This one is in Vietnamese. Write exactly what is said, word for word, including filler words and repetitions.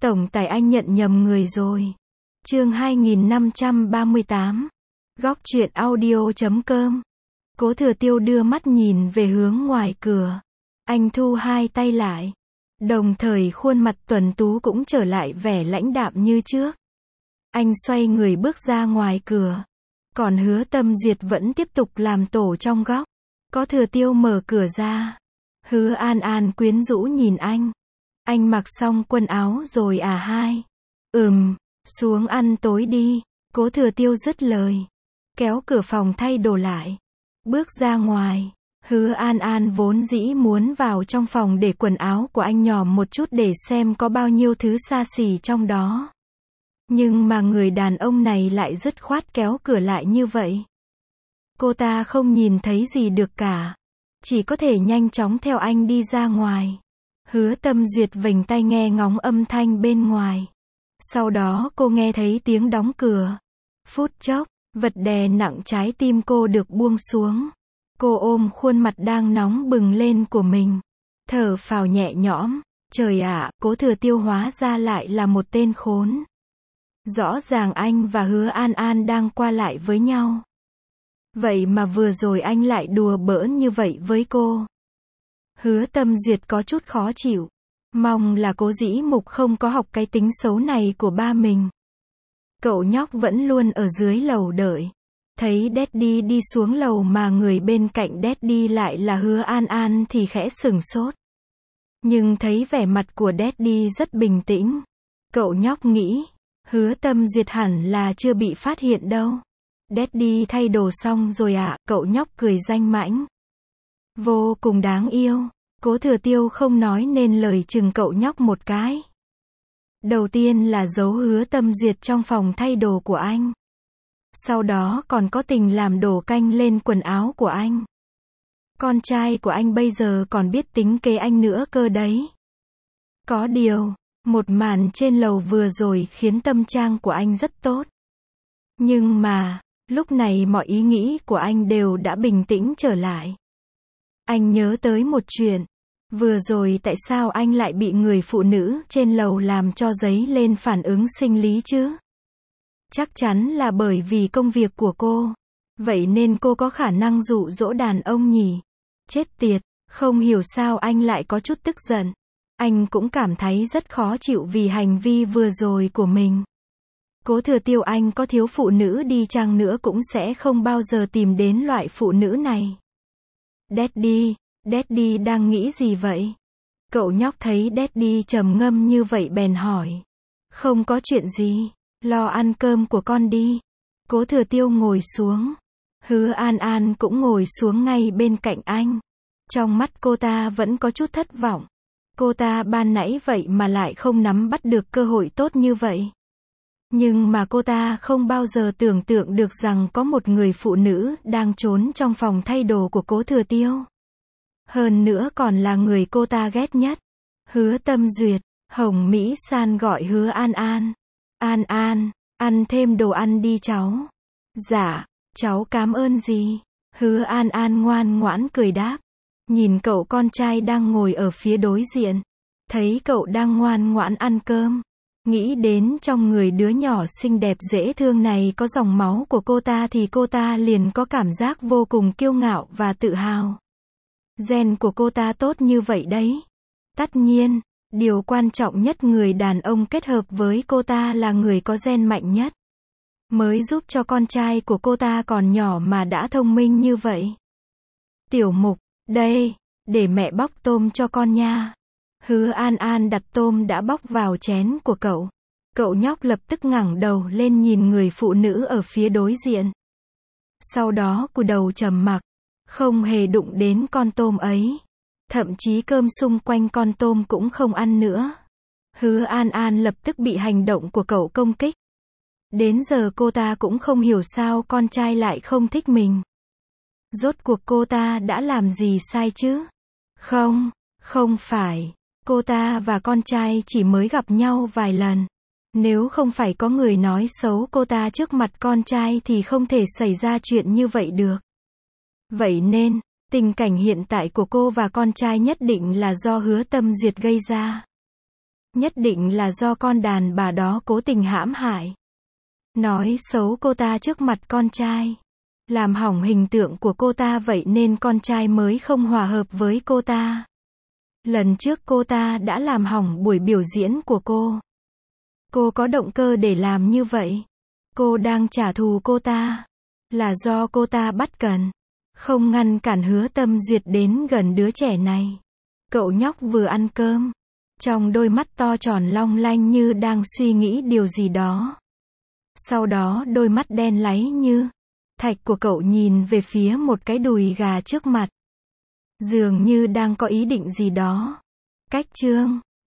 Tổng tài anh nhận nhầm người rồi. Chương hai nghìn năm trăm ba mươi tám. Góc truyện audio chấm com. Cố Thừa Tiêu đưa mắt nhìn về hướng ngoài cửa. Anh thu hai tay lại. Đồng thời khuôn mặt tuấn tú cũng trở lại vẻ lãnh đạm như trước. Anh xoay người bước ra ngoài cửa. Còn Hứa Tâm Duyệt vẫn tiếp tục làm tổ trong góc. Cố Thừa Tiêu mở cửa ra. Hứa An An quyến rũ nhìn anh. Anh mặc xong quần áo rồi à hai? Ừm, xuống ăn tối đi. Cố Thừa Tiêu dứt lời. Kéo cửa phòng thay đồ lại. Bước ra ngoài. Hứa An An vốn dĩ muốn vào trong phòng để quần áo của anh nhòm một chút để xem có bao nhiêu thứ xa xỉ trong đó. Nhưng mà người đàn ông này lại dứt khoát kéo cửa lại như vậy. Cô ta không nhìn thấy gì được cả. Chỉ có thể nhanh chóng theo anh đi ra ngoài. Hứa Tâm Duyệt vểnh tai nghe ngóng âm thanh bên ngoài. Sau đó cô nghe thấy tiếng đóng cửa. Phút chốc, vật đè nặng trái tim cô được buông xuống. Cô ôm khuôn mặt đang nóng bừng lên của mình. Thở phào nhẹ nhõm. Trời ạ, Cố Thừa Tiêu hóa ra lại là một tên khốn. Rõ ràng anh và Hứa An An đang qua lại với nhau. Vậy mà vừa rồi anh lại đùa bỡn như vậy với cô. Hứa Tâm Duyệt có chút khó chịu. Mong là Cố Dĩ Mục không có học cái tính xấu này của ba mình. Cậu nhóc vẫn luôn ở dưới lầu đợi. Thấy Daddy đi xuống lầu mà người bên cạnh Daddy lại là Hứa An An thì khẽ sửng sốt. Nhưng thấy vẻ mặt của Daddy rất bình tĩnh. Cậu nhóc nghĩ, Hứa Tâm Duyệt hẳn là chưa bị phát hiện đâu. Daddy thay đồ xong rồi ạ, à, cậu nhóc cười danh mãnh. Vô cùng đáng yêu. Cố Thừa Tiêu không nói nên lời chừng cậu nhóc một cái. Đầu tiên là giấu Hứa Tâm Duyệt trong phòng thay đồ của anh. Sau đó còn có tình làm đổ canh lên quần áo của anh. Con trai của anh bây giờ còn biết tính kế anh nữa cơ đấy. Có điều, một màn trên lầu vừa rồi khiến tâm trạng của anh rất tốt. Nhưng mà, lúc này mọi ý nghĩ của anh đều đã bình tĩnh trở lại. Anh nhớ tới một chuyện. Vừa rồi tại sao anh lại bị người phụ nữ trên lầu làm cho dấy lên phản ứng sinh lý chứ? Chắc chắn là bởi vì công việc của cô. Vậy nên cô có khả năng dụ dỗ đàn ông nhỉ? Chết tiệt, không hiểu sao anh lại có chút tức giận. Anh cũng cảm thấy rất khó chịu vì hành vi vừa rồi của mình. Cố Thừa Tiêu anh có thiếu phụ nữ đi chăng nữa cũng sẽ không bao giờ tìm đến loại phụ nữ này. Daddy, Daddy đang nghĩ gì vậy? Cậu nhóc thấy Daddy trầm ngâm như vậy bèn hỏi. Không có chuyện gì, lo ăn cơm của con đi. Cố Thừa Tiêu ngồi xuống. Hứa An An cũng ngồi xuống ngay bên cạnh anh. Trong mắt cô ta vẫn có chút thất vọng. Cô ta ban nãy vậy mà lại không nắm bắt được cơ hội tốt như vậy. Nhưng mà cô ta không bao giờ tưởng tượng được rằng có một người phụ nữ đang trốn trong phòng thay đồ của Cố Thừa Tiêu. Hơn nữa còn là người cô ta ghét nhất. Hứa Tâm Duyệt, Hồng Mỹ San gọi Hứa An An. An An, ăn thêm đồ ăn đi cháu. Dạ, cháu cảm ơn gì? Hứa An An ngoan ngoãn cười đáp. Nhìn cậu con trai đang ngồi ở phía đối diện. Thấy cậu đang ngoan ngoãn ăn cơm. Nghĩ đến trong người đứa nhỏ xinh đẹp dễ thương này có dòng máu của cô ta thì cô ta liền có cảm giác vô cùng kiêu ngạo và tự hào. Gen của cô ta tốt như vậy đấy. Tất nhiên, điều quan trọng nhất người đàn ông kết hợp với cô ta là người có gen mạnh nhất. Mới giúp cho con trai của cô ta còn nhỏ mà đã thông minh như vậy. Tiểu Mục, đây, để mẹ bóc tôm cho con nha. Hứa An An đặt tôm đã bóc vào chén của cậu. Cậu nhóc lập tức ngẩng đầu lên nhìn người phụ nữ ở phía đối diện. Sau đó cúi đầu trầm mặc, không hề đụng đến con tôm ấy. Thậm chí cơm xung quanh con tôm cũng không ăn nữa. Hứa An An lập tức bị hành động của cậu công kích. Đến giờ cô ta cũng không hiểu sao con trai lại không thích mình. Rốt cuộc cô ta đã làm gì sai chứ? Không, không phải. Cô ta và con trai chỉ mới gặp nhau vài lần. Nếu không phải có người nói xấu cô ta trước mặt con trai thì không thể xảy ra chuyện như vậy được. Vậy nên, tình cảnh hiện tại của cô và con trai nhất định là do Hứa Tâm Duyệt gây ra. Nhất định là do con đàn bà đó cố tình hãm hại. Nói xấu cô ta trước mặt con trai. Làm hỏng hình tượng của cô ta, vậy nên con trai mới không hòa hợp với cô ta. Lần trước cô ta đã làm hỏng buổi biểu diễn của cô. Cô có động cơ để làm như vậy. Cô đang trả thù cô ta. Là do cô ta bắt cần. Không ngăn cản Hứa Tâm Duyệt đến gần đứa trẻ này. Cậu nhóc vừa ăn cơm. Trong đôi mắt to tròn long lanh như đang suy nghĩ điều gì đó. Sau đó đôi mắt đen láy như thạch của cậu nhìn về phía một cái đùi gà trước mặt. Dường như đang có ý định gì đó. Cách chương